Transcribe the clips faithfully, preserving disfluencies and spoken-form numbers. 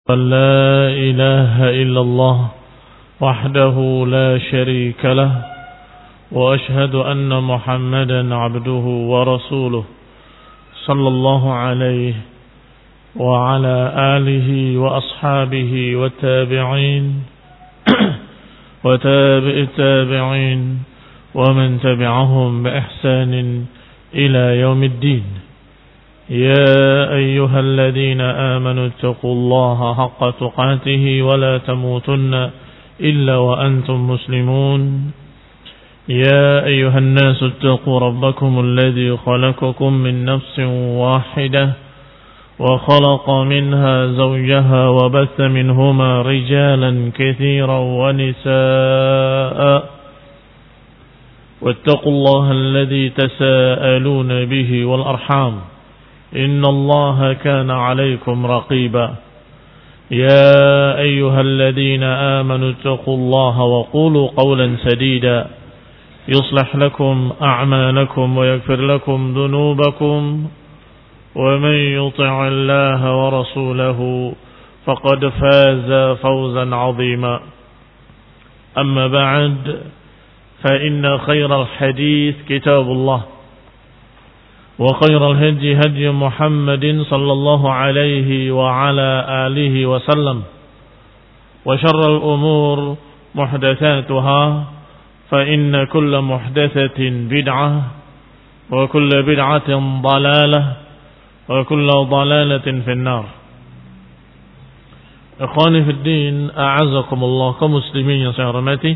لا إله إلا الله وحده لا شريك له وأشهد أن محمدا عبده ورسوله صلى الله عليه وعلى آله وأصحابه والتابعين وتابع التابعين ومن تبعهم بإحسان إلى يوم الدين. يا أيها الذين آمنوا اتقوا الله حق تقاته ولا تموتن إلا وأنتم مسلمون. يا أيها الناس اتقوا ربكم الذي خلقكم من نفس واحدة وخلق منها زوجها وبث منهما رجالا كثيرا ونساء واتقوا الله الذي تساءلون به والأرحام إن الله كان عليكم رقيبا. يا أيها الذين آمنوا اتقوا الله وقولوا قولا سديدا يصلح لكم أعمالكم ويغفر لكم ذنوبكم ومن يطع الله ورسوله فقد فاز فوزا عظيما. أما بعد فإن خير الحديث كتاب الله وخير الهدي هدي محمد صلى الله عليه وعلى آله وسلم وشر الأمور محدثاتها فإن كل محدثة بدعة وكل بدعة ضلالة وكل ضلالة في النار. Ikhwani fi din, a'azakumullah, kaum muslimin yang saya hormati.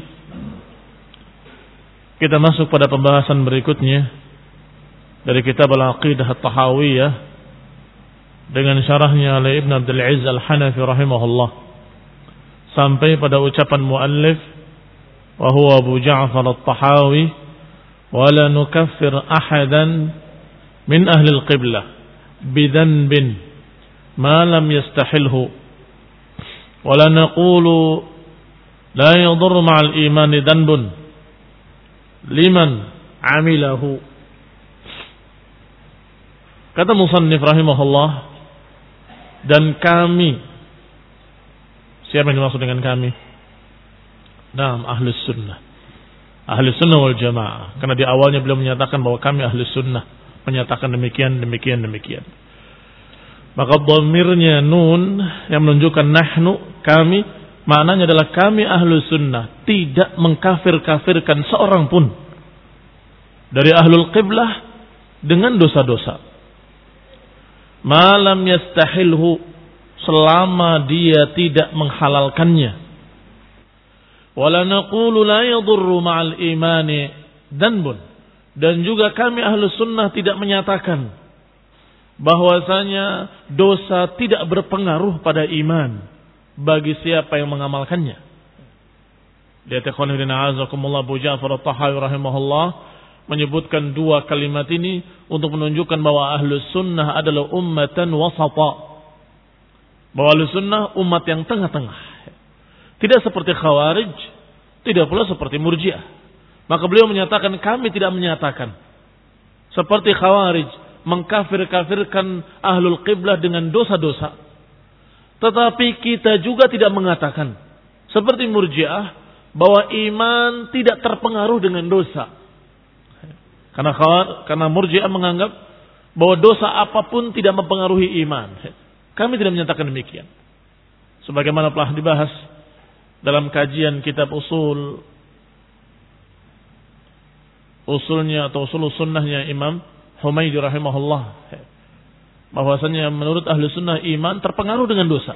Kita masuk pada pembahasan berikutnya dari kitab Al-Aqidah At-Tahawiyah dengan syarahnya oleh Ibn Abdul Aziz Al-Hanafi rahimahullah sampai pada ucapan muallif wa huwa Abu Ja'far At-Tahawi wa la nukaffir ahadan min ahli al-qiblah bidhanbin ma lam yastahilhu wa la naqulu la yadur ma'al imani dhanbun liman amilahu. Kata musannif rahimahullah, dan kami, siapa yang dimaksud dengan kami? Naam, ahlus sunnah, ahlus sunnah wal jamaah. Karena di awalnya beliau menyatakan bahwa kami ahlus sunnah, menyatakan demikian, demikian, demikian. Maka dhamirnya nun yang menunjukkan nahnu, kami, maknanya adalah kami ahlus sunnah tidak mengkafir-kafirkan seorang pun dari ahlul qiblah dengan dosa-dosa. Malam yastahilhu, selama dia tidak menghalalkannya. Wala naqulu la yadurru ma'al imani dhanbun, dan juga kami ahlus sunnah tidak menyatakan bahwasanya dosa tidak berpengaruh pada iman bagi siapa yang mengamalkannya. Lihat ikhwan fillah azakumullah, Abu Ja'far At-Tahawi rahimahullah menyebutkan dua kalimat ini untuk menunjukkan bahwa ahlus sunnah adalah ummatan wasata, bahwa ahlus sunnah umat yang tengah-tengah, tidak seperti khawarij, tidak pula seperti murjiah. Maka beliau menyatakan kami tidak menyatakan seperti khawarij mengkafir-kafirkan ahlul qiblah dengan dosa-dosa, tetapi kita juga tidak mengatakan seperti murjiah bahwa iman tidak terpengaruh dengan dosa. Karena khawar, karena murji'ah menganggap bahwa dosa apapun tidak mempengaruhi iman. Kami tidak menyatakan demikian. Sebagaimana telah dibahas dalam kajian kitab usul usulnya atau usul sunnahnya Imam Humaydi rahimahullah, bahwasanya menurut ahli sunnah iman terpengaruh dengan dosa.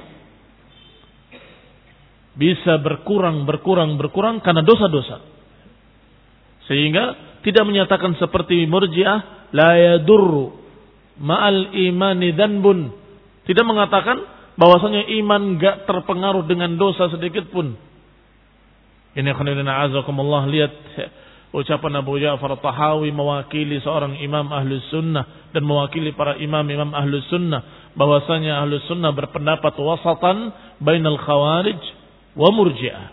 Bisa berkurang, berkurang, berkurang karena dosa-dosa. Sehingga tidak menyatakan seperti murji'ah la yadurru ma'al imani dhanbun, tidak mengatakan bahwasanya iman enggak terpengaruh dengan dosa sedikit pun. Ini khonirina azakumullah, lihat ucapan Abu Ja'far At-Tahawi mewakili seorang imam ahlus sunnah dan mewakili para imam-imam ahlus sunnah, bahwasanya ahlus sunnah berpendapat wasatan bainal khawarij wa murji'ah.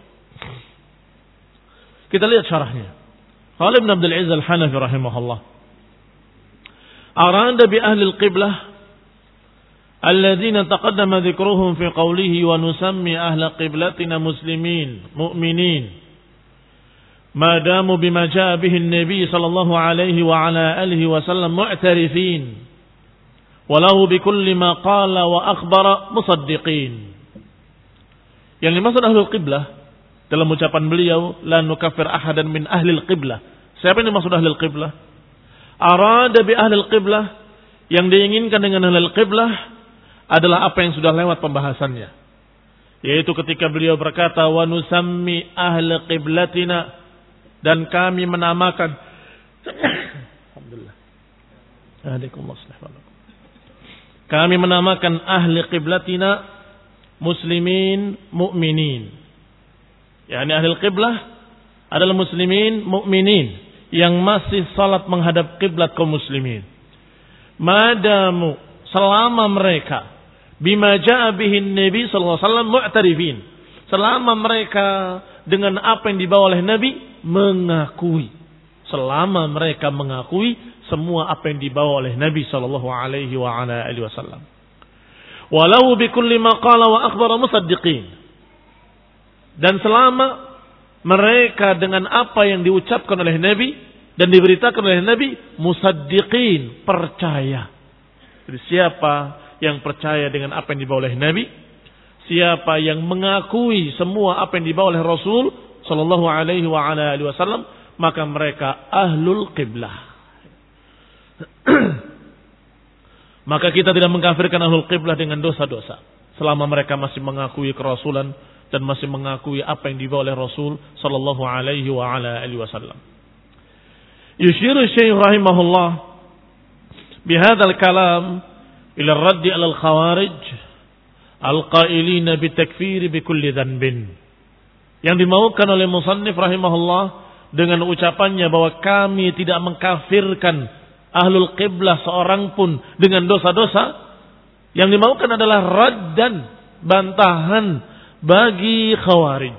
Kita lihat syarahnya. Qala Ibn Abdul Aziz Al-Hanafi rahimahullah, arada bi ahli al-qiblah alladzina taqaddama dzikruhum fi qawlihi wa nusammi ahla qiblatina muslimin mu'minin ma damu bima jaa bihi an-nabi sallallahu alaihi wa ala alihi wa sallam mu'tarifin walau bikulli ma qala wa akhbara musaddiqin. Yang dimaksud ahlul qiblah dalam ucapan beliau la nukaffir ahadan min ahlil qiblah. Siapa yang dimaksud ahlul qiblah? Arada bi ahlil qiblah, yang diinginkan dengan ahlul qiblah adalah apa yang sudah lewat pembahasannya, yaitu ketika beliau berkata wa nusammi ahlul qiblatina, dan kami menamakan alhamdulillah kami menamakan ahli qiblatina muslimin mu'minin. Yani ahli qiblah adalah muslimin mu'minin yang masih salat menghadap qiblat kaum muslimin. Madamu, selama mereka bima jaa bihi Nabi sallallahu alaihi wasallam mu'tarifin, selama mereka dengan apa yang dibawa oleh Nabi mengakui, selama mereka mengakui semua apa yang dibawa oleh Nabi sallallahu alaihi wa ala alihi wasallam. Walau bikulli ma qala wa akhbara musaddiqin. Dan selama mereka dengan apa yang diucapkan oleh Nabi dan diberitakan oleh Nabi musaddiqin, percaya. Jadi siapa yang percaya dengan apa yang dibawa oleh Nabi, siapa yang mengakui semua apa yang dibawa oleh Rasul sallallahu alaihi wa ala alihi wasallam, maka mereka ahlul qiblah. Maka kita tidak mengkafirkan ahlul qiblah dengan dosa-dosa selama mereka masih mengakui kerasulan dan masih mengakui apa yang dibawa oleh Rasul sallallahu alaihi wa ala alihi wasallam. Yushiru Syekh rahimahullah bihadzal kalam ila ar-radd 'ala al-khawarij al-qailin bitakfir bikulli dhanbin. Yang dimaukan oleh musannif rahimahullah dengan ucapannya bahwa kami tidak mengkafirkan ahlul qiblah seorang pun dengan dosa-dosa, yang dimaukan adalah raddan, bantahan bagi khawarij.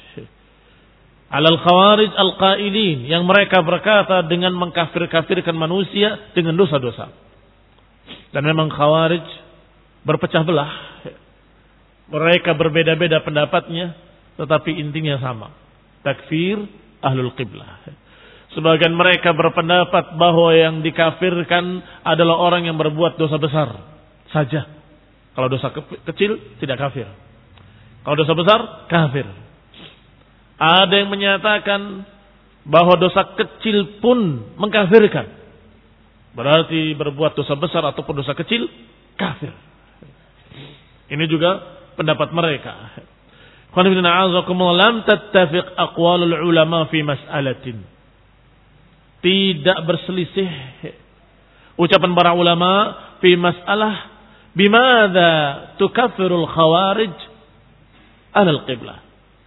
Alal khawarij al-qailin, yang mereka berkata dengan mengkafir-kafirkan manusia dengan dosa-dosa. Dan memang khawarij berpecah belah. Mereka berbeda-beda pendapatnya, tetapi intinya sama. Takfir ahlul qiblah. Sebagian mereka berpendapat bahwa yang dikafirkan adalah orang yang berbuat dosa besar saja. Kalau dosa ke- kecil tidak kafir. Kalau dosa besar kafir. Ada yang menyatakan bahwa dosa kecil pun mengkafirkan. Berarti berbuat dosa besar ataupun dosa kecil kafir. Ini juga pendapat mereka. Lam tattafiq aqwalul ulama fi mas'alatin. Tidak berselisih ucapan para ulama fi masalah bimadza tukaffirul khawarij alal qiblah.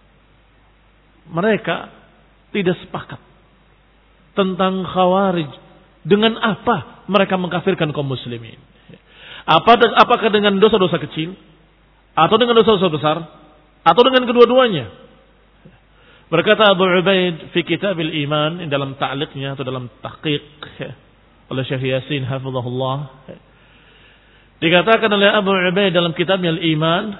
Mereka tidak sepakat tentang khawarij dengan apa mereka mengkafirkan kaum muslimin. Apa apakah dengan dosa-dosa kecil atau dengan dosa-dosa besar atau dengan kedua-duanya? Berkata Abu Ubaid fi kitab al-iman, dalam ta'liqnya atau dalam tahqiq oleh Syekh Yasin hafizahullah, dikatakan oleh Abu Ubaid dalam kitabnya al-iman,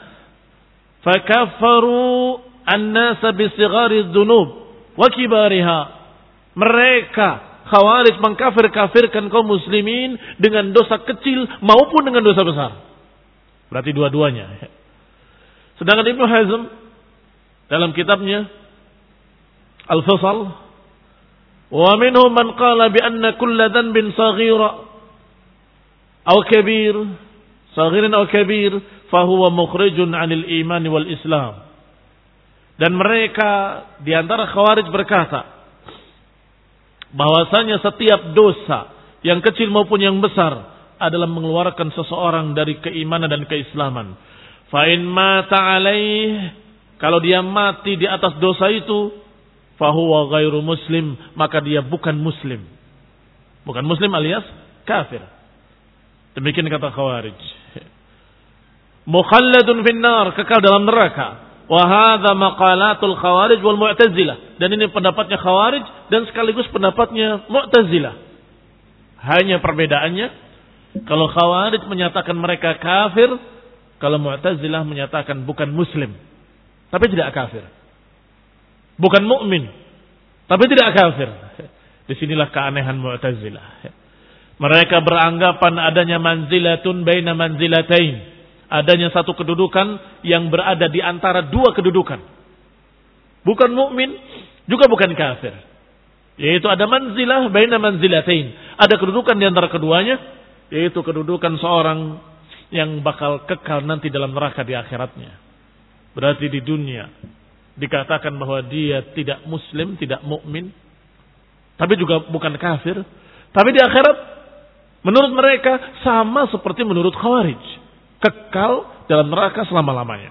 fakaffaru an-nasa bi sighari dzunub wa kibariha. Mereka khawarij mengkafir-kafirkan kaum muslimin dengan dosa kecil maupun dengan dosa besar. Berarti dua-duanya. Sedangkan Ibnu Hazm dalam kitabnya Al-Fasal, wa minhum man qala bi anna kulla dhanbin saghira aw kabir, saghirin aw kabir, fa huwa mukhrijun 'anil iman wal Islam. Dan mereka di antara khawarij berkata bahwasanya setiap dosa yang kecil maupun yang besar adalah mengeluarkan seseorang dari keimanan dan keislaman. Fa in mata 'alaih, kalau dia mati di atas dosa itu, fahuwa ghairu muslim, maka dia bukan muslim. Bukan muslim alias kafir. Demikian kata khawarij. Mukhalladun finnar, kekal dalam neraka. Wa hadza maqalatul khawarij wal mu'tazilah. Dan ini pendapatnya khawarij dan sekaligus pendapatnya mu'tazilah. Hanya perbedaannya Kalau Khawarij menyatakan mereka kafir, kalau Mu'tazilah menyatakan bukan muslim, tapi tidak kafir. Bukan mukmin, tapi tidak kafir. Disinilah keanehan Mu'tazilah. Mereka beranggapan adanya manzilatun baina manzilatain. Adanya satu kedudukan yang berada di antara dua kedudukan. Bukan mukmin, juga bukan kafir. Yaitu ada manzilah baina manzilatain. Ada kedudukan di antara keduanya, yaitu kedudukan seorang yang bakal kekal nanti dalam neraka di akhiratnya. Berarti di dunia dikatakan bahwa dia tidak muslim, tidak mukmin, tapi juga bukan kafir. Tapi di akhirat menurut mereka sama seperti menurut Khawarij, kekal dalam neraka selama-lamanya.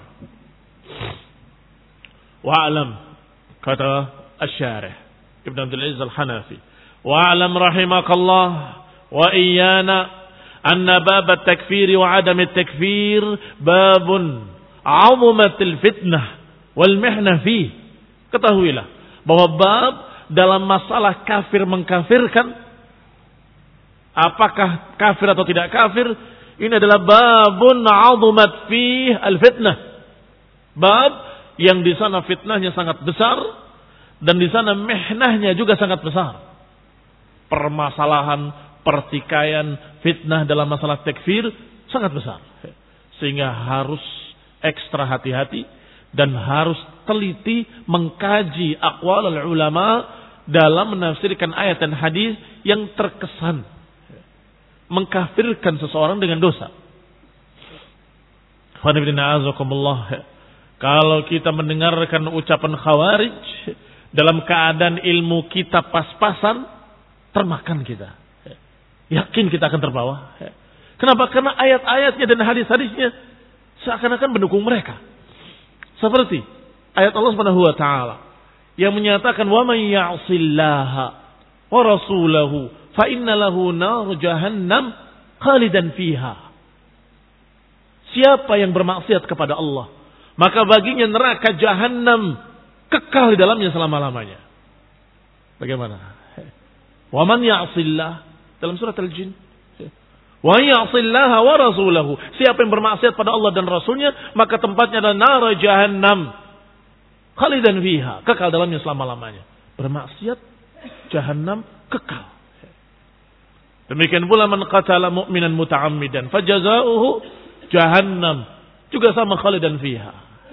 Wa'alam, kata Asy-Syarih Ibn Abdul Aziz Al-Hanafi, wa'alam rahimakallah wa iyana anna bab at-takfir wa 'adam at-takfir babun 'azumatil fitnah wal mihna fi. Ketahuilah bahwa bab dalam masalah kafir mengkafirkan, apakah kafir atau tidak kafir, ini adalah babun 'azumat fi al-fitnah. Bab yang di sana fitnahnya sangat besar dan di sana mihnahnya juga sangat besar. Permasalahan, pertikaian, fitnah dalam masalah takfir sangat besar. Sehingga harus ekstra hati-hati dan harus teliti mengkaji aqwal ulama dalam menafsirkan ayat dan hadis yang terkesan mengkafirkan seseorang dengan dosa. Kalau kita mendengarkan ucapan Khawarij dalam keadaan ilmu kita pas-pasan, termakan kita. Yakin kita akan terbawa. Kenapa? Karena ayat-ayatnya dan hadis-hadisnya seakan-akan mendukung mereka. Seperti ayat Allah Subhanahu wa taala yang menyatakan wa may ya'sillaha wa rasulahu fa inna lahu nar jahannam khalidan fiha. Siapa yang bermaksiat kepada Allah, maka baginya neraka jahanam kekal di dalamnya selama-lamanya. Bagaimana? Wa man ya'sillah dalam surat Al-Jin. Wa ya'sillaha wa rasulahu. Siapa yang bermaksiat pada Allah dan Rasulnya, maka tempatnya adalah nar jahannam khalidan fiha, kekal dalamnya selama-lamanya. Bermaksiat jahanam kekal. Demikian pula man qatala mu'minan muta'ammidan fajazaohu jahannam, juga sama khalidan fiha.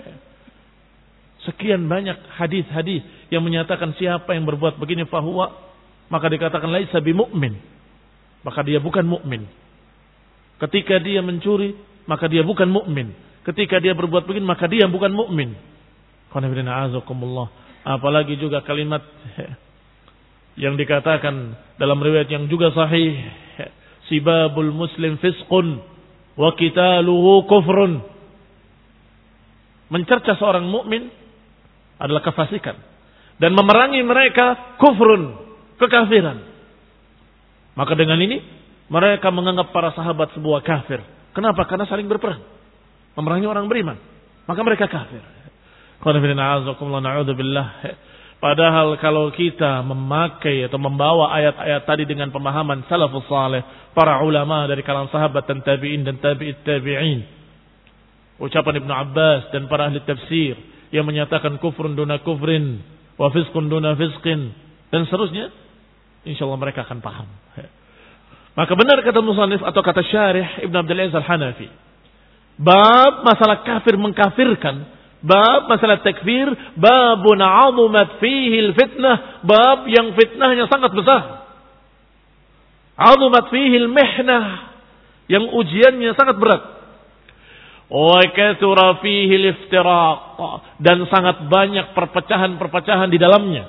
Sekian banyak hadis-hadis yang menyatakan siapa yang berbuat begini fahuwa, maka dikatakan laisa bimu'min, maka dia bukan mukmin. Ketika dia mencuri, maka dia bukan mukmin. Ketika dia berbuat begini, maka dia bukan mukmin. Apalagi juga kalimat yang dikatakan dalam riwayat yang juga sahih, sibabul muslim fisqun wa qitaluhu kufrun. Mencerca seorang mukmin adalah kefasikan dan memerangi mereka kufrun, kekafiran. Maka dengan ini mereka menganggap para sahabat sebuah kafir. Kenapa? Karena saling berperang, memerangi orang beriman. Maka mereka kafir. Padahal kalau kita memakai atau membawa ayat-ayat tadi dengan pemahaman salafus saleh, para ulama dari kalangan sahabat dan tabi'in dan tabi'it tabi'in, ucapan Ibnu Abbas dan para ahli tafsir yang menyatakan kufrun duna kufrin wa fisqun duna fisqin dan seterusnya, insyaallah mereka akan paham. Maka benar kata musannif atau kata syarih Ibn Abdul Aziz Al-Hanafi, bab masalah kafir mengkafirkan, bab masalah takfir, babun 'azumat fihi al-fitnah, bab yang fitnahnya sangat besar. 'Azumat fihi al-mihnah, yang ujiannya sangat berat. Wa kathura fihi al-iftiraq, dan sangat banyak perpecahan-perpecahan di dalamnya.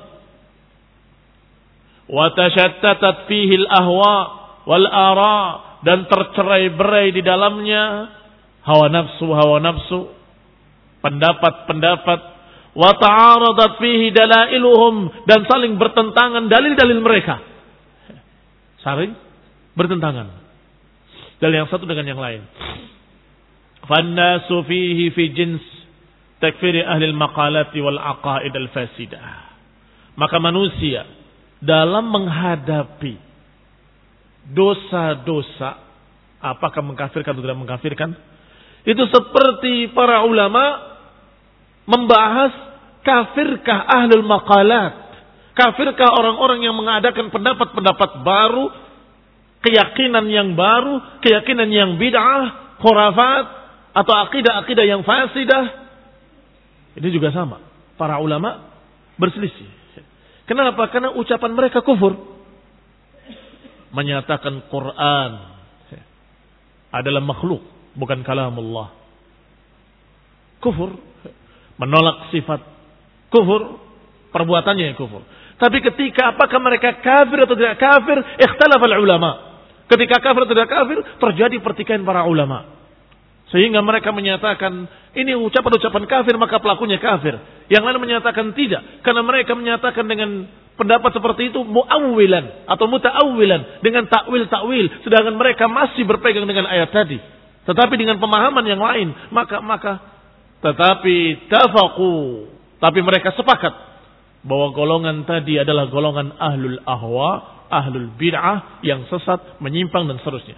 Wa tashattatat fihi al-ahwa wal ara, dan tercerai-berai di dalamnya hawa nafsu hawa nafsu, pendapat-pendapat. Wa ta'aradat fihi dalailuhum, dan saling bertentangan dalil-dalil mereka. Saling bertentangan dalil yang satu dengan yang lain. Fannasu fihi fi jins takfiri ahli al-maqalati wal aqaid al-fasidah. Maka manusia dalam menghadapi dosa-dosa apakah mengkafirkan atau tidak mengkafirkan? Itu seperti para ulama membahas kafirkah ahlul maqalat, kafirkah orang-orang yang mengadakan pendapat-pendapat baru, keyakinan yang baru, keyakinan yang bid'ah, khurafat, atau akidah-akidah yang fasidah. Ini juga sama. Para ulama berselisih. Kenapa? Karena ucapan mereka kufur. Menyatakan Quran adalah makhluk, bukan kalamullah. Kufur. Menolak sifat. Kufur. Perbuatannya yang kufur. Tapi ketika apakah mereka kafir atau tidak kafir, ikhtalafal ulama. Ketika kafir atau tidak kafir, terjadi pertikaian para ulama. Sehingga mereka menyatakan ini ucapan-ucapan kafir maka pelakunya kafir. Yang lain menyatakan tidak. Karena mereka menyatakan dengan pendapat seperti itu mu'awwilan atau muta'awwilan. Dengan takwil-takwil. Sedangkan mereka masih berpegang dengan ayat tadi. Tetapi dengan pemahaman yang lain. Maka, maka tetapi tafaqu. Tapi mereka sepakat. Bahwa golongan tadi adalah golongan ahlul ahwa. Ahlul bid'ah yang sesat, menyimpang dan seterusnya.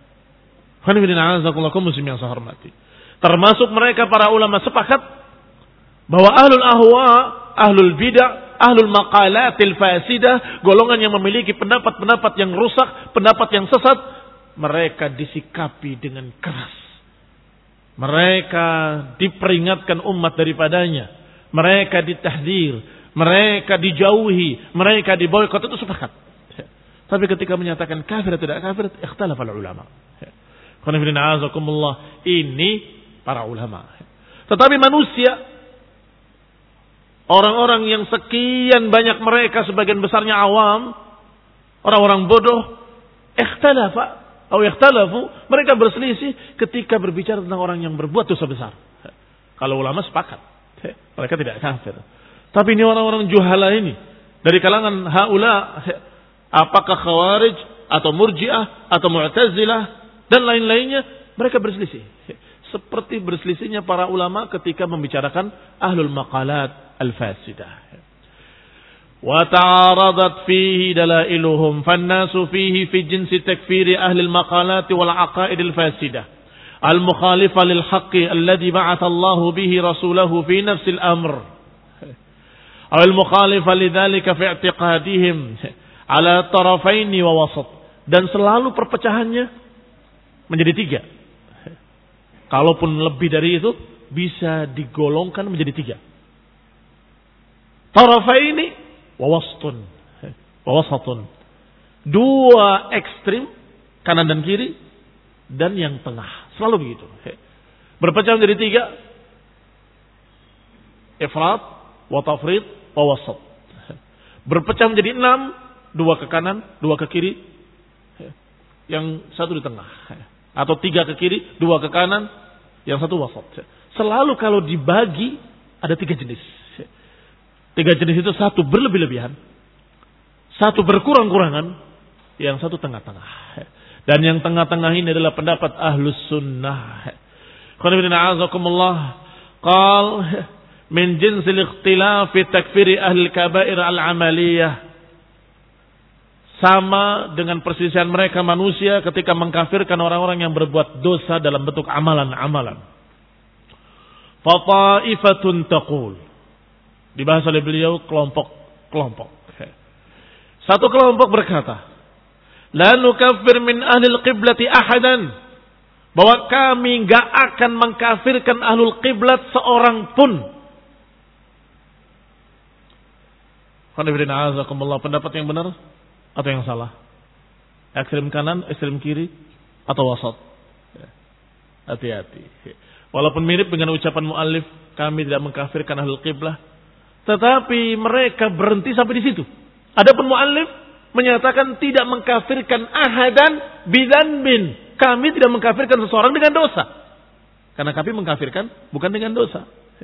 Muslim yang saya hormati. Termasuk mereka para ulama sepakat bahwa ahlul ahwa, ahlul bid'ah, ahlul maqalatil fasidah, golongan yang memiliki pendapat-pendapat yang rusak, pendapat yang sesat, mereka disikapi dengan keras. Mereka diperingatkan umat daripadanya. Mereka ditahdir, mereka dijauhi, mereka diboikot, itu sepakat. Tapi ketika menyatakan kafir atau tidak kafir, ikhtalafal ulama. Ini para ulama. Tetapi manusia, orang-orang yang sekian banyak mereka, sebagian besarnya awam, orang-orang bodoh, ikhtalafa atau ikhtalafu, mereka berselisih ketika berbicara tentang orang yang berbuat dosa besar. Kalau ulama sepakat, mereka tidak kafir. Tapi ini orang-orang juhala ini, dari kalangan haula, apakah khawarij atau murji'ah atau mu'tazilah dan lain-lainnya, mereka berselisih. Seperti berselisihnya para ulama ketika membicarakan ahlul maqalat al-fasidah. Wa ta'aradat fihi dalailuhum fannasu fihi fi jinsi takfiri ahli al-maqalat wal aqaid al-fasidah al-mukhalifa lil haqqi alladhi ba'atha Allah bihi rasulahu fi nafsi al-amr aw al-mukhalifa lidzalika fi i'tiqadihim ala tarafaini wa wasat. Dan selalu perpecahannya menjadi tiga. Kalaupun lebih dari itu, bisa digolongkan menjadi tiga. Tarafaini wa wasatun. Wa wasatun. Dua ekstrim, kanan dan kiri, dan yang tengah. Selalu begitu. Berpecah menjadi tiga. Ifrat, wa tafrid, wa wasat. Berpecah menjadi enam, dua ke kanan, dua ke kiri, yang satu di tengah. Atau tiga ke kiri, dua ke kanan, yang satu wasat. Selalu kalau dibagi, ada tiga jenis. Tiga jenis itu satu berlebih-lebihan, satu berkurang-kurangan, yang satu tengah-tengah. Dan yang tengah-tengah ini adalah pendapat ahlus sunnah. Qal min jinsil ikhtilaf fi takfiri ahli kabair al-amaliyah. Sama dengan perselisihan mereka manusia ketika mengkafirkan orang-orang yang berbuat dosa dalam bentuk amalan-amalan. Fataifatun taqul. Dibahas oleh beliau kelompok-kelompok. Satu kelompok berkata, la nukaffir min ahlil qiblati ahadan. Bahwa kami enggak akan mengkafirkan ahlul qiblat seorang pun. Pendapat yang benar atau yang salah? Ekstrem kanan, ekstrem kiri, atau wasat? Hati-hati. Walaupun mirip dengan ucapan muallif, kami tidak mengkafirkan ahlul qiblah, tetapi mereka berhenti sampai di situ. Adapun muallif menyatakan tidak mengkafirkan ahadan bidzanbin. Kami tidak mengkafirkan seseorang dengan dosa. Karena kami mengkafirkan bukan dengan dosa.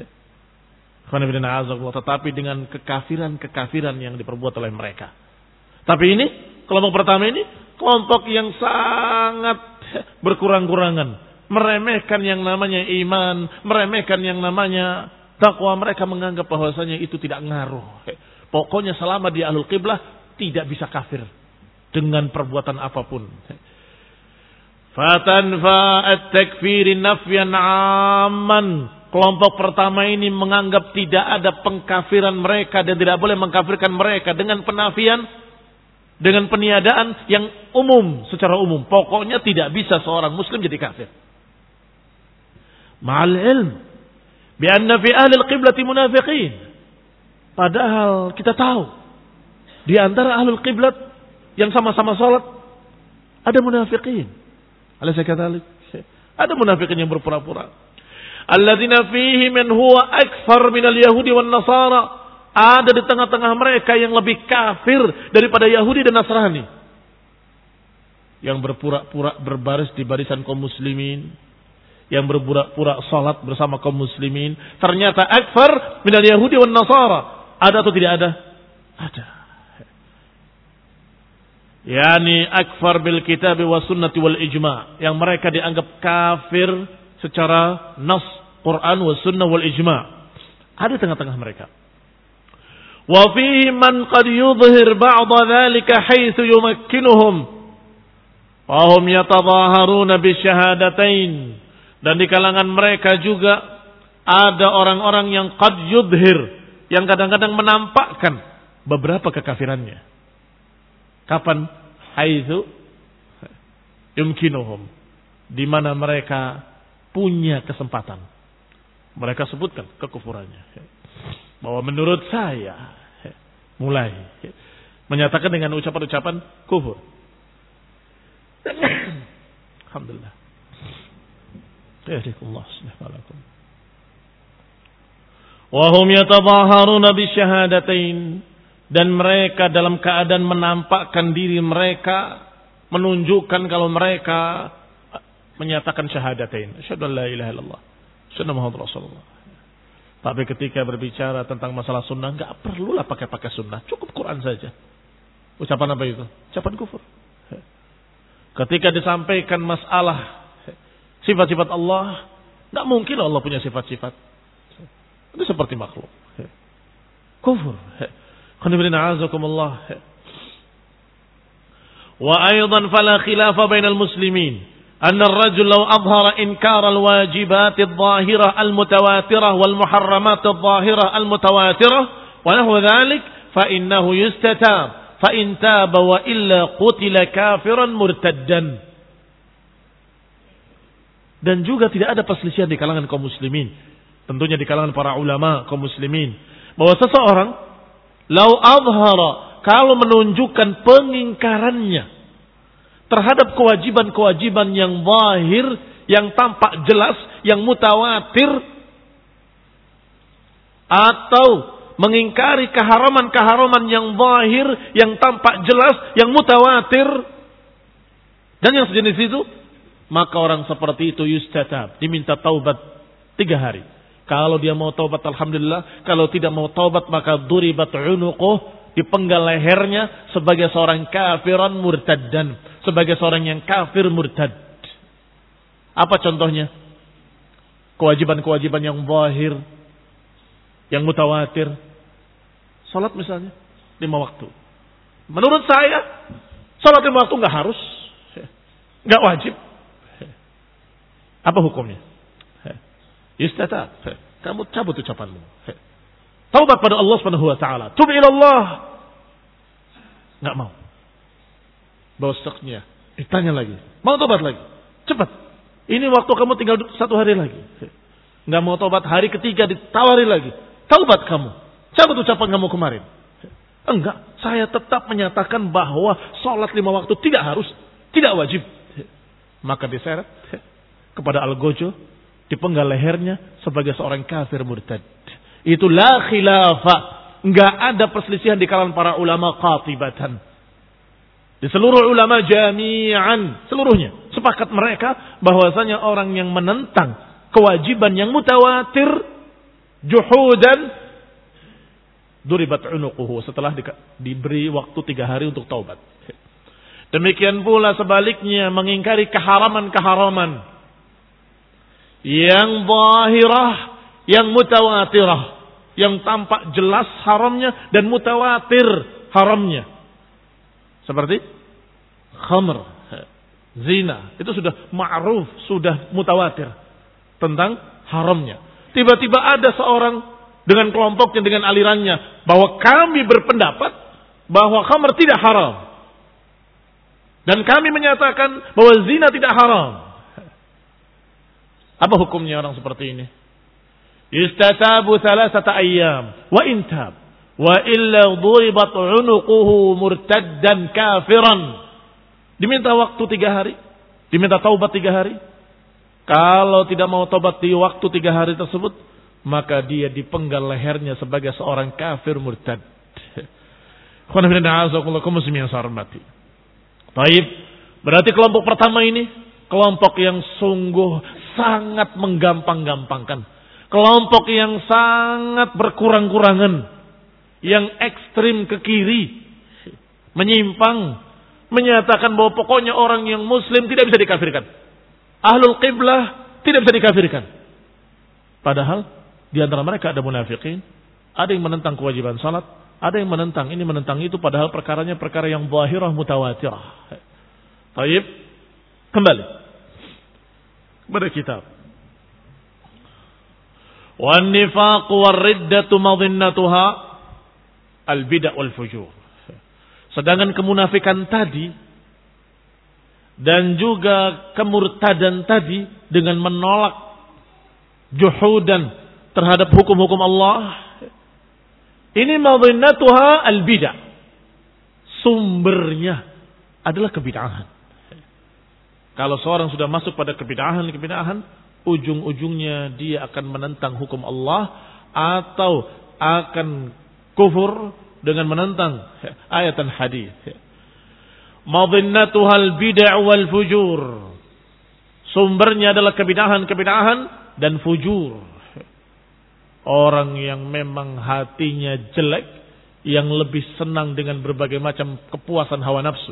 Tetapi dengan kekafiran-kekafiran yang diperbuat oleh mereka. Tapi ini, kelompok pertama ini, kelompok yang sangat berkurang-kurangan. Meremehkan yang namanya iman, meremehkan yang namanya takwa. Mereka menganggap bahwasanya itu tidak ngaruh. Pokoknya selama di ahlul qiblah, tidak bisa kafir dengan perbuatan apapun. Fatanfa at-takfir nafyan 'amman. Kelompok pertama ini menganggap tidak ada pengkafiran mereka dan tidak boleh mengkafirkan mereka dengan penafian, dengan peniadaan yang umum, secara umum. Pokoknya tidak bisa seorang muslim jadi kafir. Ma'al ilm bi anna fi ahli al-qiblati munafiqin. Padahal kita tahu di antara ahlul qiblat yang sama-sama salat ada munafiqin. Alaysa kadzalik? Ada munafiqin yang berpura-pura. Alladzina fihi man huwa akfar minal yahudi wan nasara. Ada di tengah-tengah mereka yang lebih kafir daripada Yahudi dan Nasrani. Yang berpura-pura berbaris di barisan kaum muslimin, yang berpura-pura salat bersama kaum muslimin, ternyata akfar minal yahudi wan nasara. Ada atau tidak ada? Ada. Yani akfar bil kitab wa sunnati wal ijma', yang mereka dianggap kafir secara nas Quran wa sunnah wal ijma'. Ada tengah-tengah mereka. Wa fihi man qad yudhhir ba'd dhalika haitsu yumakkinuhum wa hum yatadhaharuna bi syahadatain. Dan di kalangan mereka juga ada orang-orang yang qad yudhhir, yang kadang-kadang menampakkan beberapa kekafirannya. Kapan? Haitsu yumkinuhum, di mana mereka punya kesempatan. Mereka sebutkan kekufurannya. Bahwa menurut saya, mulai menyatakan dengan ucapan-ucapan kufur. Alhamdulillah. Yahdikumullah subhanahu. Wa hum yatadhaharuna bisyahadatain, dan mereka dalam keadaan menampakkan diri mereka, menunjukkan kalau mereka menyatakan syahadatain, asyhadu an la ilaha illallah, asyhadu anna muhammadar rasulullah. Tapi ketika berbicara tentang masalah sunnah, enggak perlulah pakai-pakai sunnah, cukup Quran saja. Ucapan apa itu? Ucapan kufur. Ketika disampaikan masalah sifat-sifat Allah, enggak mungkin Allah punya sifat-sifat. Itu seperti makhluk. Kufur. Qanibina azakumullah. Wa aidan fala khilafa bainal muslimin أن الرجل لو أظهر إنكار الواجبات الظاهرة المتواترة والمحرمات الظاهرة المتواترة ونحو ذلك فإنه يستتاب فإن تاب وإلا قتل كافرا مرتدا. Dan juga tidak ada perselisihan di kalangan kaum muslimin, tentunya di kalangan para ulama kaum muslimin, bahwa seseorang lau adhara, kalau menunjukkan pengingkarannya terhadap kewajiban-kewajiban yang zahir, yang tampak jelas, yang mutawatir, atau mengingkari keharaman-keharaman yang zahir, yang tampak jelas, yang mutawatir, dan yang sejenis itu, maka orang seperti itu yustatab, diminta taubat tiga hari. Kalau dia mau taubat, alhamdulillah. Kalau tidak mau taubat, maka duribat unuquh, dipenggal lehernya sebagai seorang kafiran murtaddan, sebagai seorang yang kafir murtad. Apa contohnya? Kewajiban-kewajiban yang zahir, yang mutawatir. Salat misalnya, lima waktu. Menurut saya, salat lima waktu enggak harus, enggak wajib. Apa hukumnya? Istatab. Kamu cabut ucapanmu. Taubat pada Allah Subhanahu wa taala. Tub ila Allah. Enggak mau. Besoknya ditanya lagi. Mau taubat lagi? Cepat. Ini waktu kamu tinggal satu hari lagi. Enggak mau taubat, hari ketiga ditawari lagi. Taubat kamu. Cabut ucapan kamu kemarin. Enggak. Saya tetap menyatakan bahwa sholat lima waktu tidak harus, tidak wajib. Maka diseret kepada Al-Gojo, dipenggal lehernya sebagai seorang kafir murtad. Itu la khilafa, enggak ada perselisihan di kalangan para ulama qatibatan. Di seluruh ulama jami'an, seluruhnya sepakat mereka bahwasanya orang yang menentang kewajiban yang mutawatir juhudan duribat unuquhu, setelah di, diberi waktu tiga hari untuk taubat. Demikian pula sebaliknya, mengingkari keharaman-keharaman yang zahirah, yang mutawatirah, yang tampak jelas haramnya dan mutawatir haramnya. Seperti khamr, zina. Itu sudah ma'ruf, sudah mutawatir tentang haramnya. Tiba-tiba ada seorang dengan kelompoknya, dengan alirannya, bahwa kami berpendapat bahwa khamr tidak haram. Dan kami menyatakan bahwa zina tidak haram. Apa hukumnya orang seperti ini? Yustatabu thalathata ayyam wa intab wa illa duribat unuquhu murtaddan kafiran. Diminta waktu tiga hari, diminta taubat tiga hari. Kalau tidak mau taubat di waktu tiga hari tersebut, maka dia dipenggal lehernya sebagai seorang kafir murtad. Baik, berarti kelompok pertama ini kelompok yang sungguh sangat menggampang-gampangkan, kelompok yang sangat berkurang-kurangan, yang ekstrim ke kiri, menyimpang, menyatakan bahwa pokoknya orang yang muslim tidak bisa dikafirkan, ahlul qiblah tidak bisa dikafirkan. Padahal di antara mereka ada munafikin, ada yang menentang kewajiban salat, ada yang menentang ini menentang itu, padahal perkaranya perkara yang zahirah mutawatirah. Baik, kembali kepada kitab. Wan nifaq war riddatu madhinnatuha al bid'ah wal fujur. Sedangkan kemunafikan tadi dan juga kemurtadan tadi dengan menolak juhudan terhadap hukum-hukum Allah, ini madhinnatuha al-bid'ah. Sumbernya adalah kebid'ahan. Kalau seorang sudah masuk pada kebid'ahan-kebid'ahan, ujung-ujungnya dia akan menentang hukum Allah atau akan kufur dengan menentang ayat dan hadis. Madhinnatuha al-bid'ah wal fujur. Sumbernya adalah kebid'ahan-kebid'ahan dan fujur. Orang yang memang hatinya jelek, yang lebih senang dengan berbagai macam kepuasan hawa nafsu.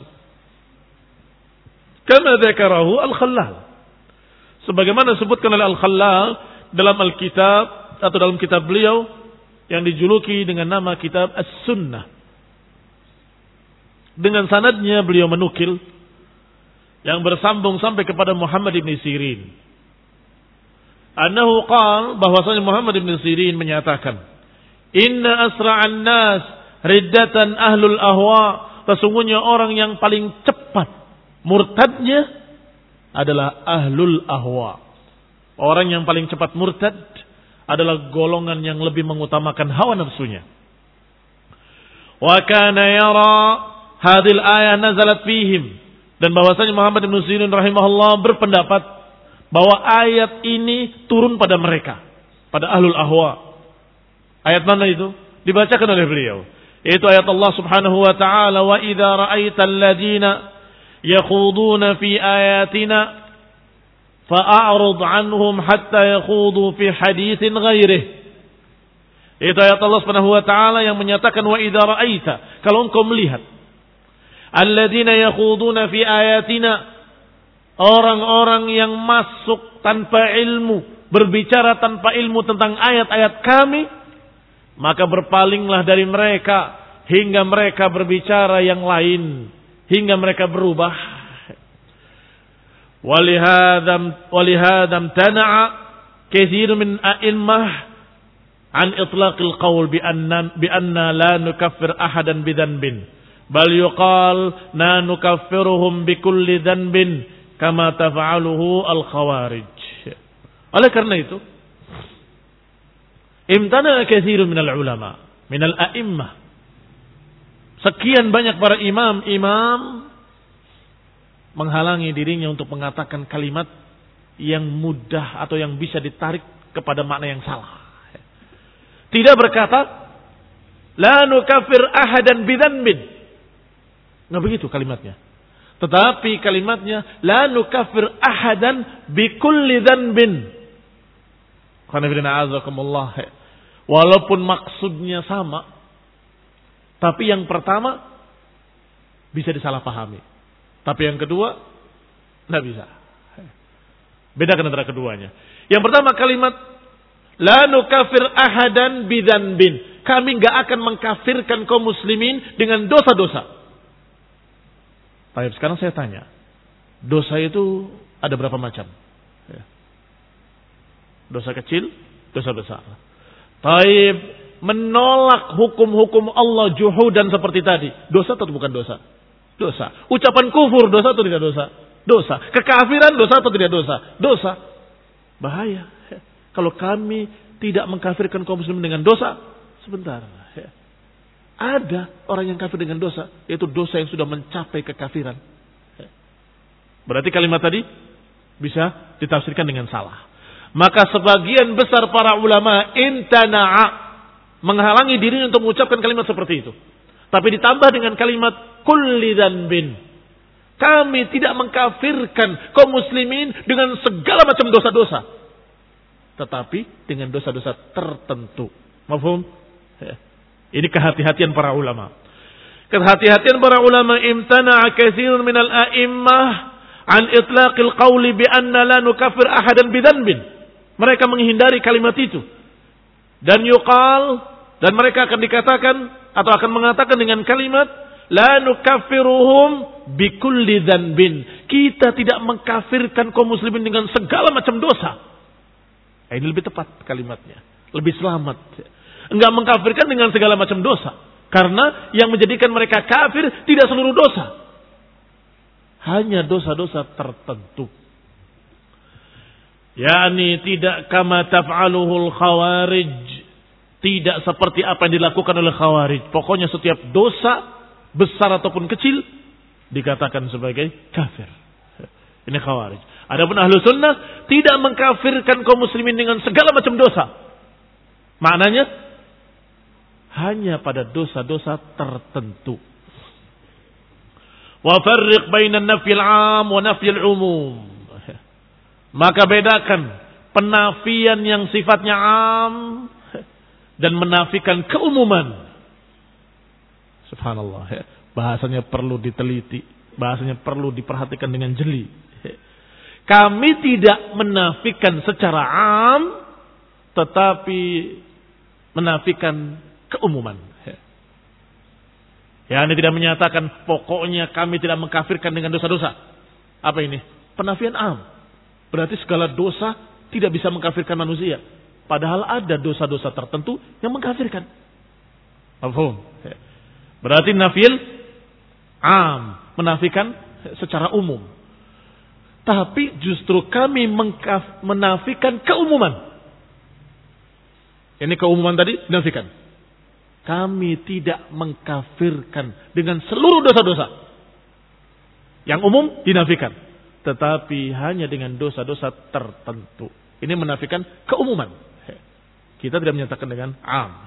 Kama dzakarahu Al-Khallal. Sebagaimana disebutkan oleh Al-Khallal dalam Al-Kitab atau dalam kitab beliau yang dijuluki dengan nama kitab As-Sunnah. Dengan sanadnya beliau menukil yang bersambung sampai kepada Muhammad ibn Sirin. Annahu qala, bahwasanya Muhammad ibn Sirin menyatakan, inna asra'an nas riddatan ahlul ahwa. Sesungguhnya orang yang paling cepat murtadnya adalah ahlul ahwa. Orang yang paling cepat murtad adalah golongan yang lebih mengutamakan hawa nafsunya. Wa kana yara hadhil ayah nazalat fihim. Dan bahwasanya Muhammad ibn Sirin rahimahullah berpendapat bahwa ayat ini turun pada mereka, pada ahlul ahwa. Ayat mana itu? Dibacakan oleh beliau. Yaitu ayat Allah subhanahu wa ta'ala, wa idza ra'aital ladina yakhuduna fi ayatina fa'a'rid anhum hatta yakhudu fi haditsin ghairihi. Itu ayat Allah subhanahu wa ta'ala yang menyatakan, wa idza ra'aita, kalau engkau melihat alladina yakhuduna fi ayatina, orang-orang yang masuk tanpa ilmu, berbicara tanpa ilmu tentang ayat-ayat kami, maka berpalinglah dari mereka hingga mereka berbicara yang lain, hingga mereka berubah. Walihadam walihadam tana'a katsir min a'immah an itlaqil qaul bi anna bi anna la nukaffir ahadan bidzanbin bal yuqal na nukaffiruhum bikulli dzanbin kama taf'aluhu al-khawarij. Oleh karena itu, imtana katsirun minal ulama, minal a'immah. Sekian banyak para imam-imam menghalangi dirinya untuk mengatakan kalimat yang mudah atau yang bisa ditarik kepada makna yang salah. Tidak berkata, la nukaffir ahadan bidzanbin. Enggak begitu kalimatnya. Tetapi kalimatnya la nukaffir ahadan bikulli dzanbin. Walaupun maksudnya sama, tapi yang pertama bisa disalahpahami. Tapi yang kedua enggak bisa. Bedakan antara keduanya. Yang pertama kalimat la nukaffir ahadan bidzanbin. Kami enggak akan mengkafirkan kaum muslimin dengan dosa-dosa. Baik, sekarang saya tanya, dosa itu ada berapa macam? Dosa kecil, dosa besar. Taib, menolak hukum-hukum Allah juhudan seperti tadi. Dosa atau bukan dosa? Dosa. Ucapan kufur, dosa atau tidak dosa? Dosa. Kekafiran, dosa atau tidak dosa? Dosa. Bahaya. Kalau kami tidak mengkafirkan kaum muslimin dengan dosa, sebentar. Ada orang yang kafir dengan dosa, yaitu dosa yang sudah mencapai kekafiran. Berarti kalimat tadi bisa ditafsirkan dengan salah. Maka sebagian besar para ulama intana'a, menghalangi dirinya untuk mengucapkan kalimat seperti itu. Tapi ditambah dengan kalimat kulli dzanbin. Kami tidak mengkafirkan kaum muslimin dengan segala macam dosa-dosa. Tetapi dengan dosa-dosa tertentu. Mafhum? Ini kehati-hatian para ulama. Kehati-hatian para ulama, imtana'a katsirun minal a'immah an itlaqil qawli bi anna la nukaffir ahadan bidzanbin. Mereka menghindari kalimat itu. Dan yuqal, dan mereka akan dikatakan atau akan mengatakan dengan kalimat la nukaffiruhum bikulli dzanbin. Kita tidak mengkafirkan kaum muslimin dengan segala macam dosa. Ini lebih tepat kalimatnya, lebih selamat. Enggak mengkafirkan dengan segala macam dosa, karena yang menjadikan mereka kafir tidak seluruh dosa, hanya dosa-dosa tertentu. Yani tidak kama taf'aluhul khawarij, tidak seperti apa yang dilakukan oleh khawarij. Pokoknya setiap dosa besar ataupun kecil dikatakan sebagai kafir. Ini khawarij. Adapun ahlu sunnah tidak mengkafirkan kaum muslimin dengan segala macam dosa. Maknanya hanya pada dosa-dosa tertentu. Wa farriq bainan nafyil 'am wa nafyil 'umum. Maka bedakan penafian yang sifatnya 'am dan menafikan keumuman. Subhanallah, ya. Bahasanya perlu diteliti, bahasanya perlu diperhatikan dengan jeli. Kami tidak menafikan secara 'am, tetapi menafikan keumuman. Ya, ini tidak menyatakan pokoknya kami tidak mengkafirkan dengan dosa-dosa. Apa ini? Penafian 'am. Berarti segala dosa tidak bisa mengkafirkan manusia. Padahal ada dosa-dosa tertentu yang mengkafirkan. Paham? Berarti nafil am, menafikan secara umum. Tapi justru kami mengkaf, menafikan keumuman. Ini keumuman tadi dinafikan. Kami tidak mengkafirkan dengan seluruh dosa-dosa. Yang umum dinafikan. Tetapi hanya dengan dosa-dosa tertentu. Ini menafikan keumuman. Kita tidak menyatakan dengan am.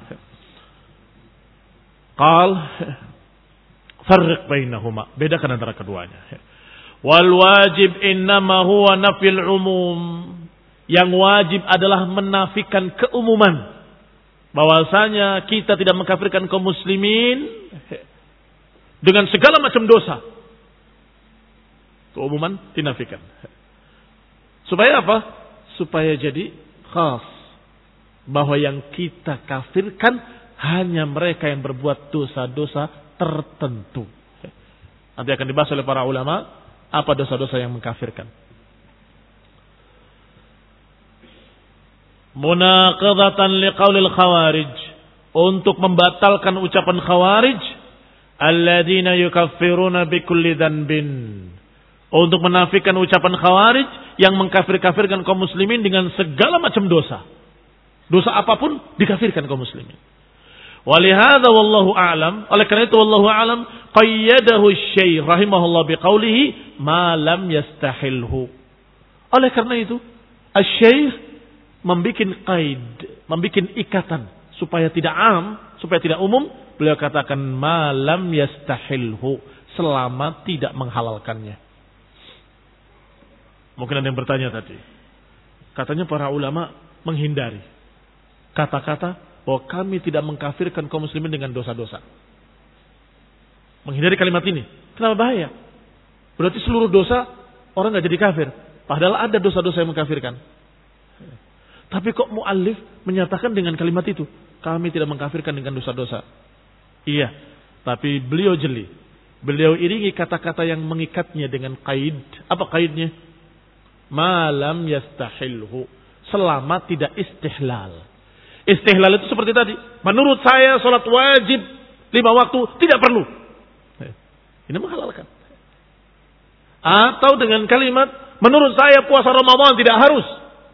Qal farriq bainahuma, bedakan antara keduanya. Wal wajib innama huwa nafil umum. Yang wajib adalah menafikan keumuman. Bahwasanya kita tidak mengkafirkan kaum muslimin dengan segala macam dosa. Keumuman dinafikan. Supaya apa? Supaya jadi khas. Bahwa yang kita kafirkan hanya mereka yang berbuat dosa-dosa tertentu. Nanti akan dibahas oleh para ulama apa dosa-dosa yang mengkafirkan. Munaqadatan liqaulil khawarij, untuk membatalkan ucapan khawarij, alladzina yukaffiruna bikulli dzanbin, untuk menafikan ucapan khawarij yang mengkafir-kafirkan kaum muslimin dengan segala macam dosa. Dosa apapun dikafirkan kaum muslimin. Walihada wallahu a'lam, oleh karena itu wallahu a'lam qayyadahu syekh rahimahullah biqaulihi ma lam yastahilhu. Oleh karena itu asy-syekh membikin qaid, membikin ikatan supaya tidak am, supaya tidak umum. Beliau katakan ma lam yastahilhu, selama tidak menghalalkannya. Mungkin ada yang bertanya tadi. Katanya para ulama menghindari kata-kata bahwa kami tidak mengkafirkan kaum muslimin dengan dosa-dosa. Menghindari kalimat ini. Kenapa bahaya? Berarti seluruh dosa orang nggak jadi kafir. Padahal ada dosa-dosa yang mengkafirkan. Tapi kok muallif menyatakan dengan kalimat itu, kami tidak mengkafirkan dengan dosa-dosa. Iya, tapi beliau jeli Beliau iringi kata-kata yang mengikatnya dengan qaid. Apa qaidnya? Malam yastahilhu. Selama tidak istihlal. Istihlal itu seperti tadi. Menurut saya sholat wajib lima waktu tidak perlu. Ini menghalalkan. Atau dengan kalimat, menurut saya puasa Ramadan tidak harus.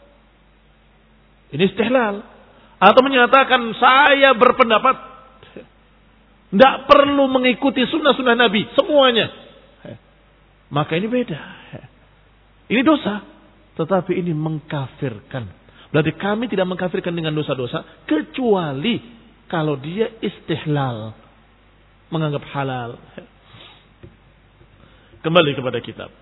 Ini istihlal. Atau menyatakan saya berpendapat tidak perlu mengikuti sunnah-sunnah Nabi. Semuanya. Maka ini beda. Ini dosa. Tetapi ini mengkafirkan. Berarti kami tidak mengkafirkan dengan dosa-dosa. Kecuali kalau dia istihlal. Menganggap halal. Kembali kepada kitab.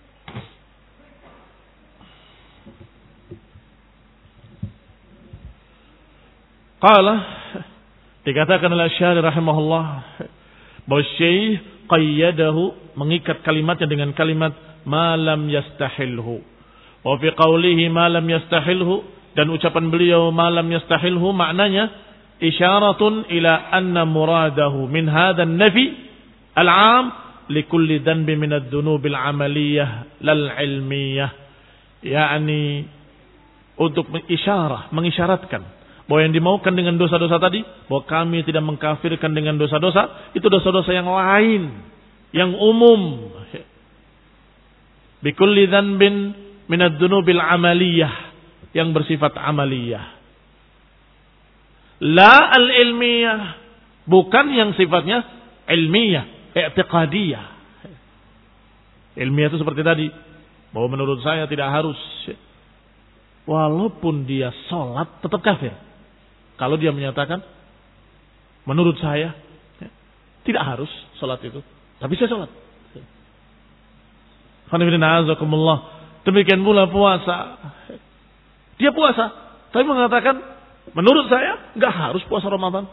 Qala. Dikatakan oleh Syarih rahimahullah bahwa Syekh qayyadahu mengikat kalimatnya dengan kalimat ma lam yastahilhu. Wa fi qawlihi ma lam yastahilhu, dan ucapan beliau ma lam yastahilhu maknanya isyaratun ila anna muradahu min hadha an-nafi al-'am li kulli dhanbi min adh-dhunub al-'amaliyah lal 'ilmiyah. Yani untuk mengisyarah, mengisyaratkan bahwa yang dimaukan dengan dosa-dosa tadi, bahwa kami tidak mengkafirkan dengan dosa-dosa, itu dosa-dosa yang lain, yang umum. Bikulli dhanbin minad dunubil amaliyah, yang bersifat amaliyah. La al-ilmiyah, bukan yang sifatnya ilmiyah, i'tiqadiyah. Ilmiah itu seperti tadi, bahwa menurut saya tidak harus. Walaupun dia sholat tetap kafir. Kalau dia menyatakan, menurut saya, tidak harus sholat itu. Tapi saya sholat. Demikian pula puasa. Dia puasa. Tapi mengatakan, menurut saya, nggak harus puasa Ramadan.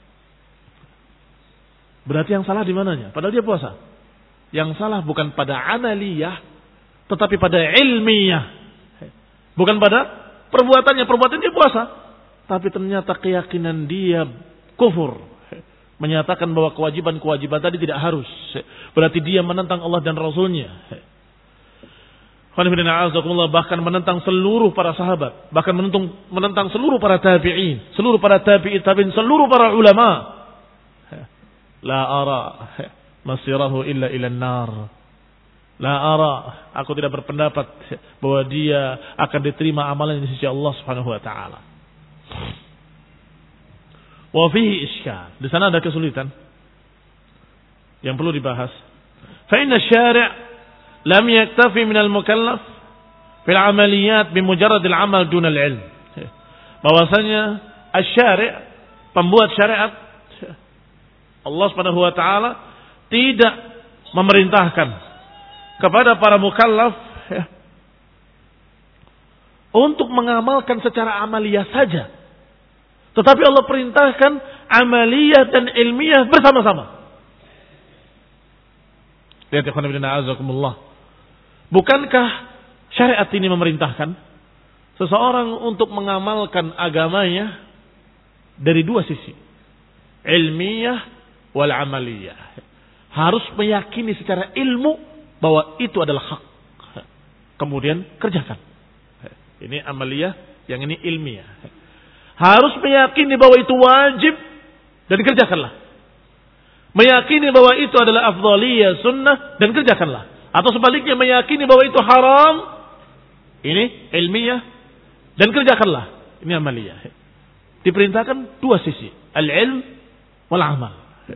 Berarti yang salah di mananya? Padahal dia puasa. Yang salah bukan pada amaliyah, tetapi pada ilmiyah. Bukan pada perbuatannya. Perbuatan dia puasa. Tapi ternyata keyakinan dia kufur. Menyatakan bahwa kewajiban-kewajiban tadi tidak harus. Berarti dia menentang Allah dan Rasulnya. Bahkan menentang seluruh para sahabat. Bahkan menentang, menentang seluruh para tabi'in. Seluruh para tabi'in, tabi'in, seluruh para ulama. La ara masirahu illa ila nar. La ara. Aku tidak berpendapat bahwa dia akan diterima amalan di sisi Allah subhanahu wa ta'ala. Wa fihi iskal. Di sana ada kesulitan yang perlu dibahas. Fa inna syari' lam yaktafi min al-mukallaf fil amaliyat bi mujarrad al-amal dun al-ilm. Bahwasanya asy-syari', pembuat syariat, Allah Subhanahu wa taala tidak memerintahkan kepada para mukallaf ya, untuk mengamalkan secara amaliyah saja. Tetapi Allah perintahkan amaliyah dan ilmiah bersama-sama. Lihat ya khana bina azakumullah. Bukankah syariat ini memerintahkan seseorang untuk mengamalkan agamanya dari dua sisi, ilmiah wal amaliyah. Harus meyakini secara ilmu bahwa itu adalah hak. Kemudian kerjakan. Ini amaliyah, yang ini ilmiah. Harus meyakini bahwa itu wajib dan kerjakanlah. Meyakini bahwa itu adalah afdhaliyah sunnah dan kerjakanlah. Atau sebaliknya meyakini bahwa itu haram, ini ilmiah dan kerjakanlah. Ini amaliyah. Diperintahkan dua sisi, al-ilm wal amal.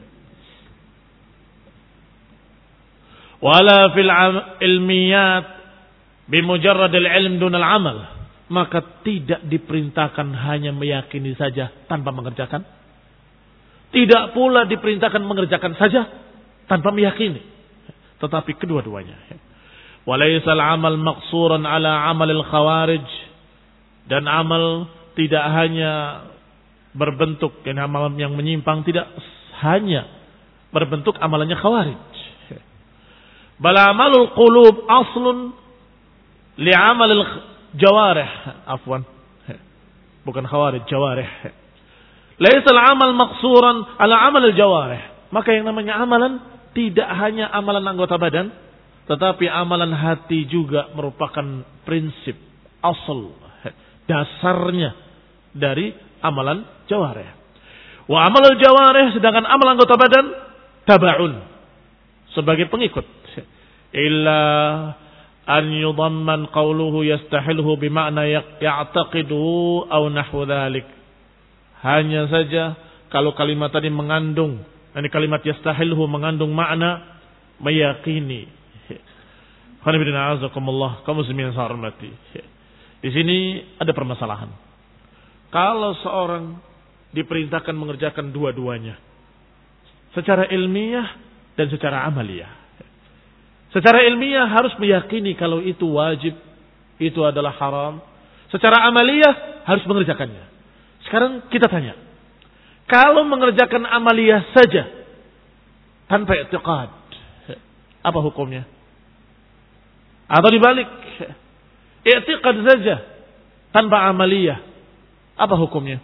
Wala fil ilmiyat bimujarrad al-ilm dun al-amal. Maka tidak diperintahkan hanya meyakini saja tanpa mengerjakan. Tidak pula diperintahkan mengerjakan saja tanpa meyakini. Tetapi kedua-duanya. Walaysal amal maqsuran ala amalil khawarij. Dan amal tidak hanya berbentuk yang amal yang menyimpang, tidak hanya berbentuk amalannya khawarij. Bal amalul qulub aslun li'amalil jawarih, afwan, bukan khawarij, jawarih. Laisa al-amal maqsuran ala amal al-jawarih. Maka yang namanya amalan tidak hanya amalan anggota badan, tetapi amalan hati juga merupakan prinsip, asal, dasarnya dari amalan jawarih. Wa amalul jawarih, sedangkan amal anggota badan tabaun, sebagai pengikut. Illa an yudamman qawluhu yastahilhu bima'na ya'taqidu aw nahwu dhalik. Hanya saja kalau kalimat tadi mengandung, ini kalimat yastahilhu mengandung makna meyakini. Qanibina azakumullah, kaum muslimin yang saya hormati. Di sini ada permasalahan. Kalau seorang diperintahkan mengerjakan dua-duanya, secara ilmiah dan secara amaliyah. Secara ilmiah harus meyakini kalau itu wajib, itu adalah haram. Secara amaliyah harus mengerjakannya. Sekarang kita tanya, kalau mengerjakan amaliyah saja tanpa i'tiqad, apa hukumnya? Atau dibalik, i'tiqad saja tanpa amaliyah, apa hukumnya?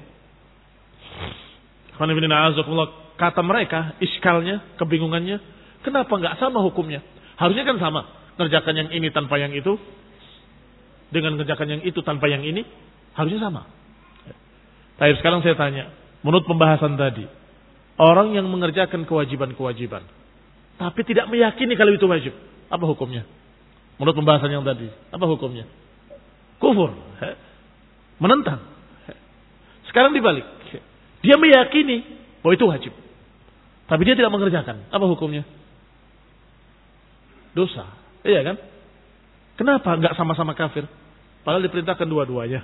Kata mereka, iskalnya, kebingungannya, kenapa enggak sama hukumnya? Harusnya kan sama. Ngerjakan yang ini tanpa yang itu, dengan ngerjakan yang itu tanpa yang ini, harusnya sama. Tapi sekarang saya tanya, menurut pembahasan tadi, orang yang mengerjakan kewajiban-kewajiban, tapi tidak meyakini kalau itu wajib, apa hukumnya? Menurut pembahasan yang tadi, apa hukumnya? Kufur. Menentang. Sekarang dibalik. Dia meyakini bahwa itu wajib, tapi dia tidak mengerjakan, apa hukumnya? Dosa. Iya kan? Kenapa enggak sama-sama kafir? Padahal diperintahkan dua-duanya.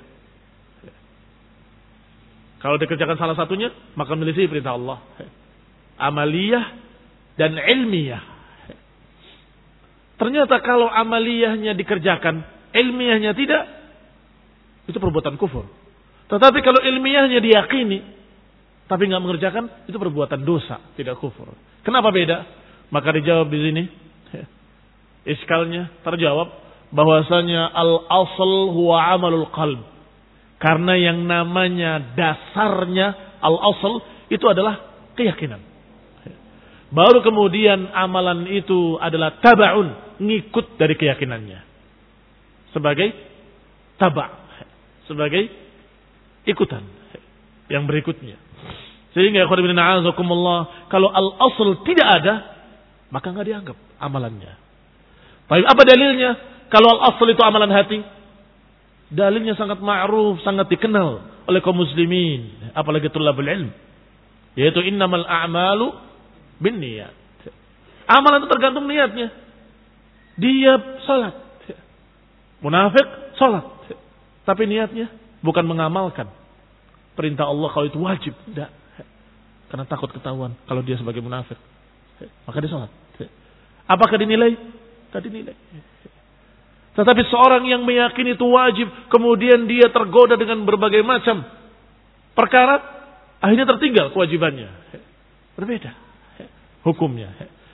Kalau dikerjakan salah satunya, maka menyelisih perintah Allah. Amaliyah dan ilmiyah. Ternyata kalau amaliyahnya dikerjakan, ilmiyahnya tidak, itu perbuatan kufur. Tetapi kalau ilmiyahnya diyakini, tapi enggak mengerjakan, itu perbuatan dosa, tidak kufur. Kenapa beda? Maka dijawab di sini. Iskalnya terjawab bahwasanya al-asl huwa amalul qalb. Karena yang namanya dasarnya al-asl itu adalah keyakinan. Baru kemudian amalan itu adalah tabaun, ngikut dari keyakinannya. Sebagai taba', sebagai ikutan yang berikutnya. Sehingga ya khairu mina'azakumullah, kalau al-asl tidak ada, maka enggak dianggap amalannya. Baik, apa dalilnya? Kalau al-asl itu amalan hati, dalilnya sangat ma'ruf, sangat dikenal oleh kaum muslimin, apalagi thulabul ilm, yaitu innamal a'malu binniyat. Amalan itu tergantung niatnya. Dia salat, munafik salat, tapi niatnya bukan mengamalkan perintah Allah kalau itu wajib, tidak. Karena takut ketahuan kalau dia sebagai munafik, maka dia salat. Apakah dinilai? Dinilai. Tetapi seorang yang meyakini itu wajib, kemudian dia tergoda dengan berbagai macam perkara, akhirnya tertinggal kewajibannya. Berbeda hukumnya.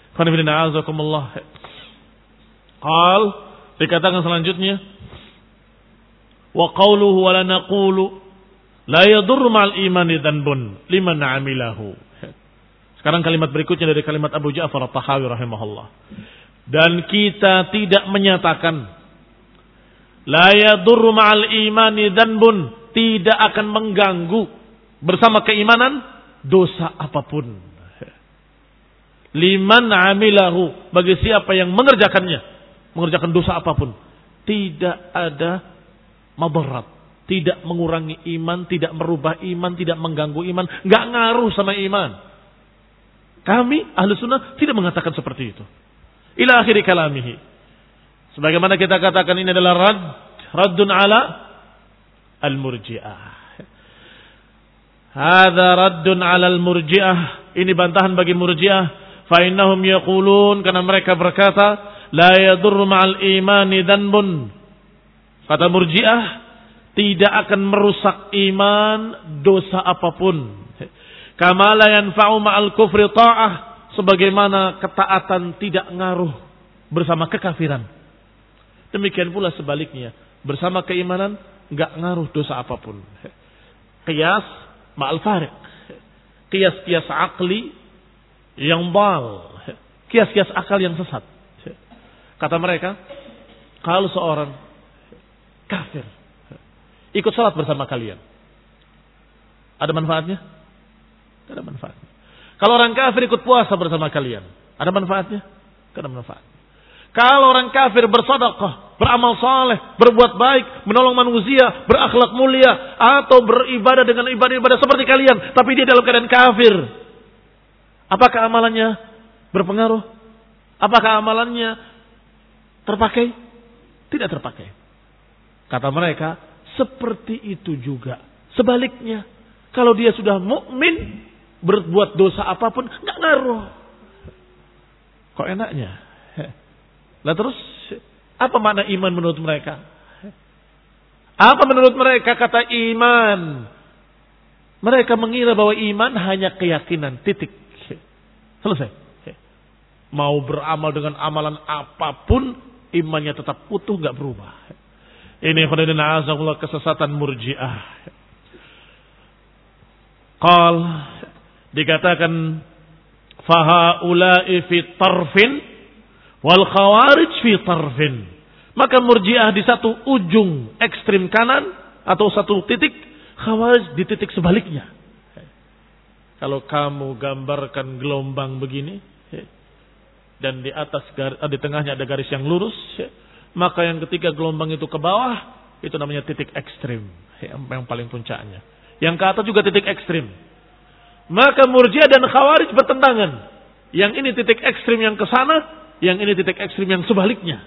Qal, dikatakan selanjutnya, wa qawluhu wa la naqulu la yadurru ma'al imani dhanbun liman 'amilahu. Sekarang kalimat berikutnya dari kalimat Abu Ja'far At-Tahawi rahimahullah. Dan kita tidak menyatakan la yadurru ma'al imani dhanbun, tidak akan mengganggu bersama keimanan dosa apapun. Liman amilahu, bagi siapa yang mengerjakannya, mengerjakan dosa apapun, tidak ada madarat, tidak mengurangi iman, tidak merubah iman, tidak mengganggu iman, enggak ngaruh sama iman. Kami ahlu sunnah tidak mengatakan seperti itu. Ila akhiri kalamihi. Sebagaimana kita katakan ini adalah rad, raddun ala al-murji'ah. Hadza raddun ala al-murji'ah. Ini bantahan bagi murji'ah. Fa innahum yaqulun, karena mereka berkata, la yadurru ma'al imani dhanbun. Kata murji'ah, tidak akan merusak iman dosa apapun. Kama la yanfa'u ma'al kufri ta'ah. Sebagaimana ketaatan tidak ngaruh bersama kekafiran. Demikian pula sebaliknya. Bersama keimanan enggak ngaruh dosa apapun. Qiyas ma'al fariq. Qiyas-qiyas akli yang bal. kias-kias akal yang sesat. Kata mereka, kalau seorang kafir ikut salat bersama kalian, ada manfaatnya? Tidak ada manfaatnya. Kalau orang kafir ikut puasa bersama kalian, ada manfaatnya? Tidak ada manfaat. Kalau orang kafir bersedekah, beramal saleh, berbuat baik, menolong manusia, berakhlak mulia, atau beribadah dengan ibadah-ibadah seperti kalian, tapi dia dalam keadaan kafir, apakah amalannya berpengaruh? Apakah amalannya terpakai? Tidak terpakai. Kata mereka, seperti itu juga. Sebaliknya, kalau dia sudah mukmin, berbuat dosa apapun, nggak ngaruh. Kok enaknya? Lah terus, apa makna iman menurut mereka? Apa menurut mereka kata iman? Mereka mengira bahwa iman hanya keyakinan, titik. Selesai. Mau beramal dengan amalan apapun, imannya tetap utuh, nggak berubah. Ini khairuddin azzakumullah kesesatan murji'ah. Qal dikatakan fahaula'i fi tarfin wal khawarij fi tarfin. Maka murji'ah di satu ujung ekstrim kanan atau satu titik, khawarij di titik sebaliknya. Kalau kamu gambarkan gelombang begini dan di atas di tengahnya ada garis yang lurus, maka yang ketiga gelombang itu ke bawah, itu namanya titik ekstrim, yang paling puncaknya. Yang ke atas juga titik ekstrim. Maka murji'ah dan khawarij bertentangan. Yang ini titik ekstrim yang ke sana, yang ini titik ekstrim yang sebaliknya.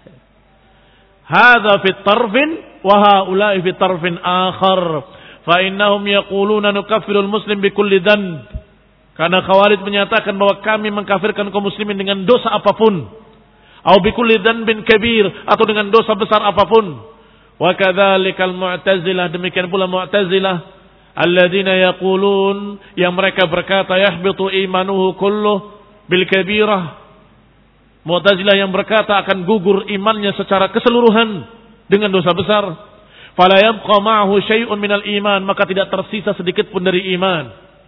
Hadza fi tarfin wa haula'i fi tarfin akhar. Fa innahum yaquluna nukaffiru al-muslim bi kulli dhanb. Karena khawarij menyatakan bahwa kami mengkafirkan kaum muslimin dengan dosa apapun. Au bi kulli dhanbin kabir, atau dengan dosa besar apapun. Wa kadzalikal mu'tazilah, demikian pula mu'tazilah alladzina yaqulun, yang mereka berkata yahbitu imanuhu kulluh bil kabirah. Mu'tazilah yang berkata akan gugur imannya secara keseluruhan dengan dosa besar. Fala yabqa ma'ahu syai'un minal iman, maka tidak tersisa sedikit pun dari iman.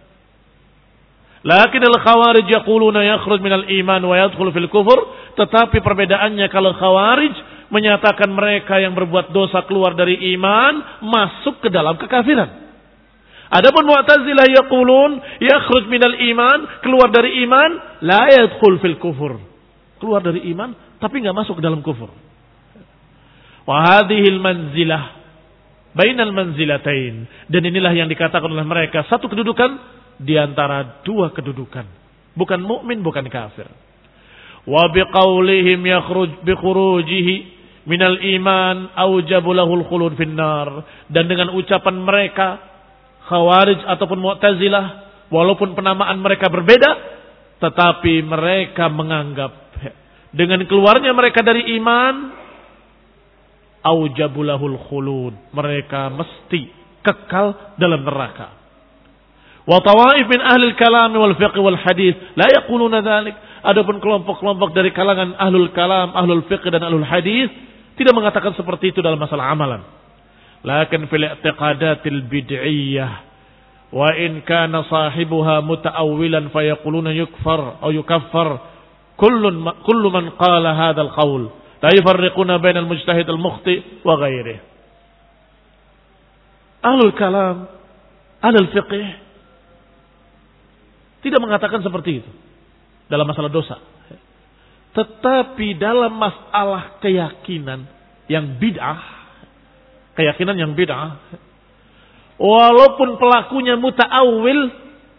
Lakin al-khawarij yaquluna yakhruj minal iman wa yadkhulu fil kufur. Tetapi perbedaannya, kalau khawarij menyatakan mereka yang berbuat dosa keluar dari iman, masuk ke dalam kekafiran. Adapun mu'tazilah yaqulun yakhruj minal iman, keluar dari iman, la yadkhul fil kufur. Keluar dari iman tapi enggak masuk ke dalam kufur. Wa hadhil manzilah bainal manzilatain, dan inilah yang dikatakan oleh mereka satu kedudukan di antara dua kedudukan, bukan mukmin bukan kafir. Wa biqaulihim yakhruj bi khurujihi minal iman aujabu lahul khulud finnar, dan dengan ucapan mereka khawarij ataupun mu'tazilah, walaupun penamaan mereka berbeda, tetapi mereka menganggap dengan keluarnya mereka dari iman aujabu lahul khulud, mereka mesti kekal dalam neraka. Wa tawaif min ahli al-kalam wal fiqh wal hadis la yaquluna dzalik. Adapun kelompok-kelompok dari kalangan ahlul kalam, ahlul fiqh dan ahlul hadis tidak mengatakan seperti itu dalam masalah amalan. Lakin fil i'tiqadatil bid'iyyah wa in kana sahibuha muta'awwilan fayaquluna yukfar aw yukaffar kullun kullu man qala hadzal qaul la yufarriquna bainal mujtahid al mukhti wa ghairihi. Ahlul kalam, ahlul fiqh tidak mengatakan seperti itu dalam masalah dosa. Tetapi dalam masalah keyakinan yang bid'ah, keyakinan yang bid'ah, walaupun pelakunya muta'awwil,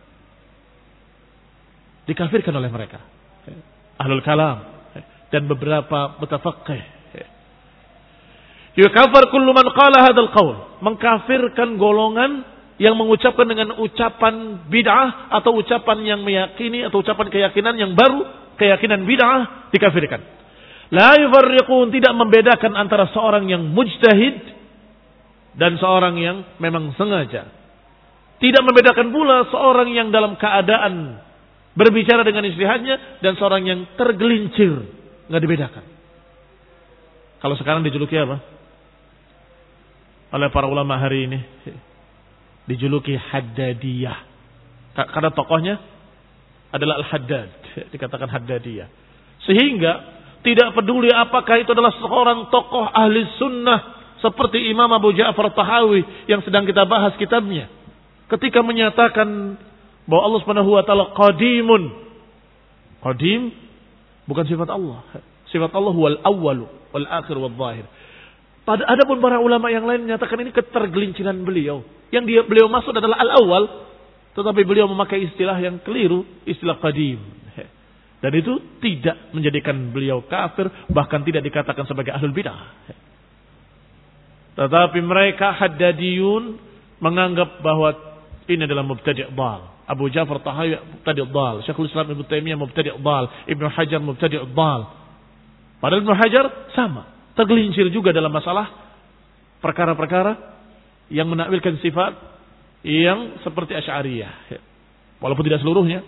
dikafirkan oleh mereka, ahlul kalam dan beberapa mutafaqqih. Yukafar kullu man qala hadzal qaul, mengkafirkan golongan yang mengucapkan dengan ucapan bid'ah atau ucapan yang meyakini atau ucapan keyakinan yang baru, keyakinan bid'ah, dikafirkan. La yufarriqun, tidak membedakan antara seorang yang mujtahid dan seorang yang memang sengaja. Tidak membedakan pula seorang yang dalam keadaan berbicara dengan ijtihadnya dan seorang yang tergelincir, enggak dibedakan. Kalau sekarang dijuluki apa? Oleh para ulama hari ini dijuluki Haddadiyah. Karena tokohnya adalah Al-Haddad, dikatakan Haddadiyah. Sehingga tidak peduli apakah itu adalah seorang tokoh ahli sunnah seperti Imam Abu Ja'far Tahawi yang sedang kita bahas kitabnya. Ketika menyatakan bahwa Allah Subhanahu wa taala qadimun. Qadim bukan sifat Allah. Sifat Allah huwal awwalu wal akhir wal zahir. Pada adapun para ulama yang lain menyatakan ini ketergelinciran beliau. Yang dia beliau maksud adalah al-awwal, tetapi beliau memakai istilah yang keliru, istilah qadim. Dan itu tidak menjadikan beliau kafir, bahkan tidak dikatakan sebagai ahlul bidah. Tetapi mereka Haddadiyun menganggap bahwa ini adalah mubtadi' dhal. Abu Ja'far Tahawi mubtadi' dhal, Syekhul Islam Ibnu Taimiyah mubtadi' dhal, Ibnu Hajar mubtadi' dhal. Padahal Ibnu Hajar sama, tergelincir juga dalam masalah perkara-perkara yang menakwilkan sifat yang seperti Asy'ariyah. Walaupun tidak seluruhnya.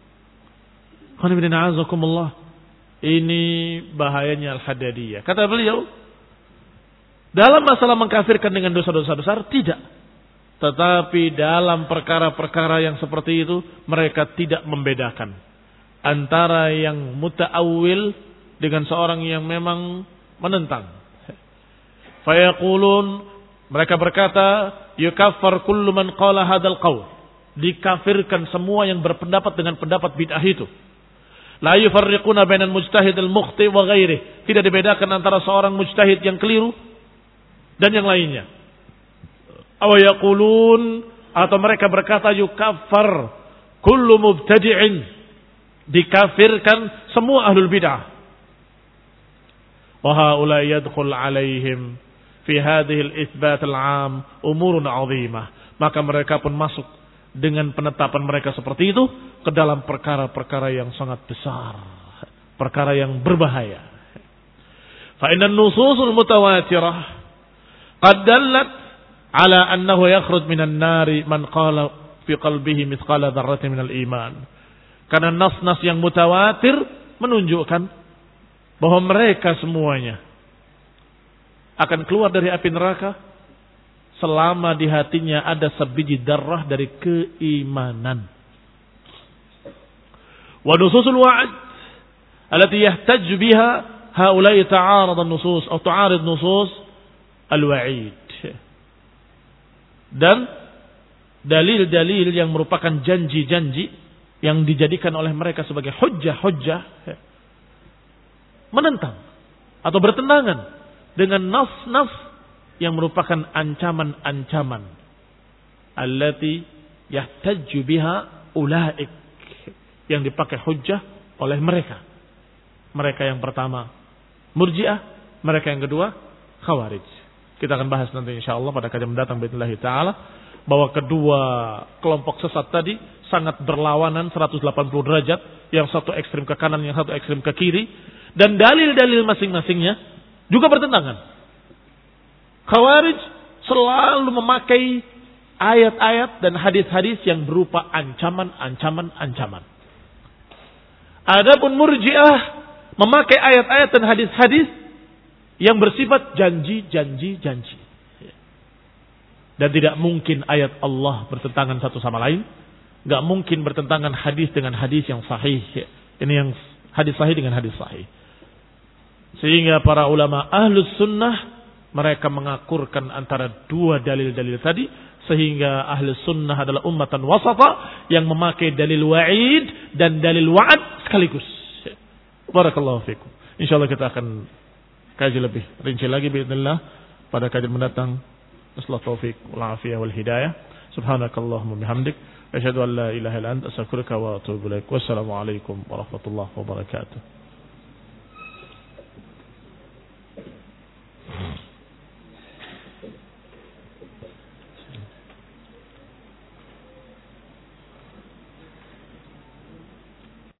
Ini bahayanya Al-Haddadiyah. Kata beliau, dalam masalah mengkafirkan dengan dosa-dosa besar, tidak. Tetapi dalam perkara-perkara yang seperti itu, mereka tidak membedakan antara yang muta'awil dengan seorang yang memang menentang. Fayaqulun, mereka berkata, yukaffar kullu man qala hadzal qaul. Dikafirkan semua yang berpendapat dengan pendapat bid'ah itu. La yufarriquna bainal mujtahid al-mukhti wa ghairihi. Tidak dibedakan antara seorang mujtahid yang keliru dan yang lainnya. Aw yaqulun, atau mereka berkata yukaffar kullu mubtadi'in. Dikafirkan semua ahlul bid'ah. Wa haula yadkhul alaihim fi hadhihi al-itsbat al-'am umurun 'azimah. Maka mereka pun masuk dengan penetapan mereka seperti itu ke dalam perkara-perkara yang sangat besar, perkara yang berbahaya. Fa inna an-nususul mutawatirah qad dallat ala annahu yakhruj minan nari man qala fi qalbihi mithqala dzarratin minal iman. Karena nas-nas yang mutawatir menunjukkan bahwa mereka semuanya akan keluar dari api neraka selama di hatinya ada sebiji darah dari keimanan. Wa nususul wa'd allati yahtaj biha haula'i ta'arad an-nusus atau tu'arid nusus al-wa'id. Dan dalil-dalil yang merupakan janji-janji yang dijadikan oleh mereka sebagai hujjah-hujjah menentang atau bertentangan dengan nas-nas yang merupakan ancaman-ancaman allati yahtaju biha ulaik, yang dipakai hujjah oleh mereka. Mereka yang pertama Murji'ah, mereka yang kedua Khawarij. Kita akan bahas nanti insyaallah pada kajian mendatang باذنillah taala bahwa kedua kelompok sesat tadi sangat berlawanan seratus delapan puluh derajat, yang satu ekstrem ke kanan, yang satu ekstrem ke kiri, dan dalil-dalil masing-masingnya juga bertentangan. Khawarij selalu memakai ayat-ayat dan hadis-hadis yang berupa ancaman-ancaman-ancaman. Adapun Murji'ah memakai ayat-ayat dan hadis-hadis yang bersifat janji-janji-janji. Dan tidak mungkin ayat Allah bertentangan satu sama lain. Gak mungkin bertentangan hadis dengan hadis yang sahih. Ini yang hadis sahih dengan hadis sahih. Sehingga para ulama ahlus sunnah mereka mengakurkan antara dua dalil-dalil tadi, sehingga ahli sunnah adalah ummatan wasata yang memakai dalil wa'id dan dalil wa'ad sekaligus. Barakallahu fikum. Insyaallah kita akan kaji lebih rinci lagi باذنillah pada kajian mendatang. Nasallahu taufik wal afiyah wal hidayah. Subhanakallahumma bihamdik asyhadu an la ilaha illa anta astaghfiruka wa atubu ilaik. Wassalamu alaikum warahmatullahi wabarakatuh.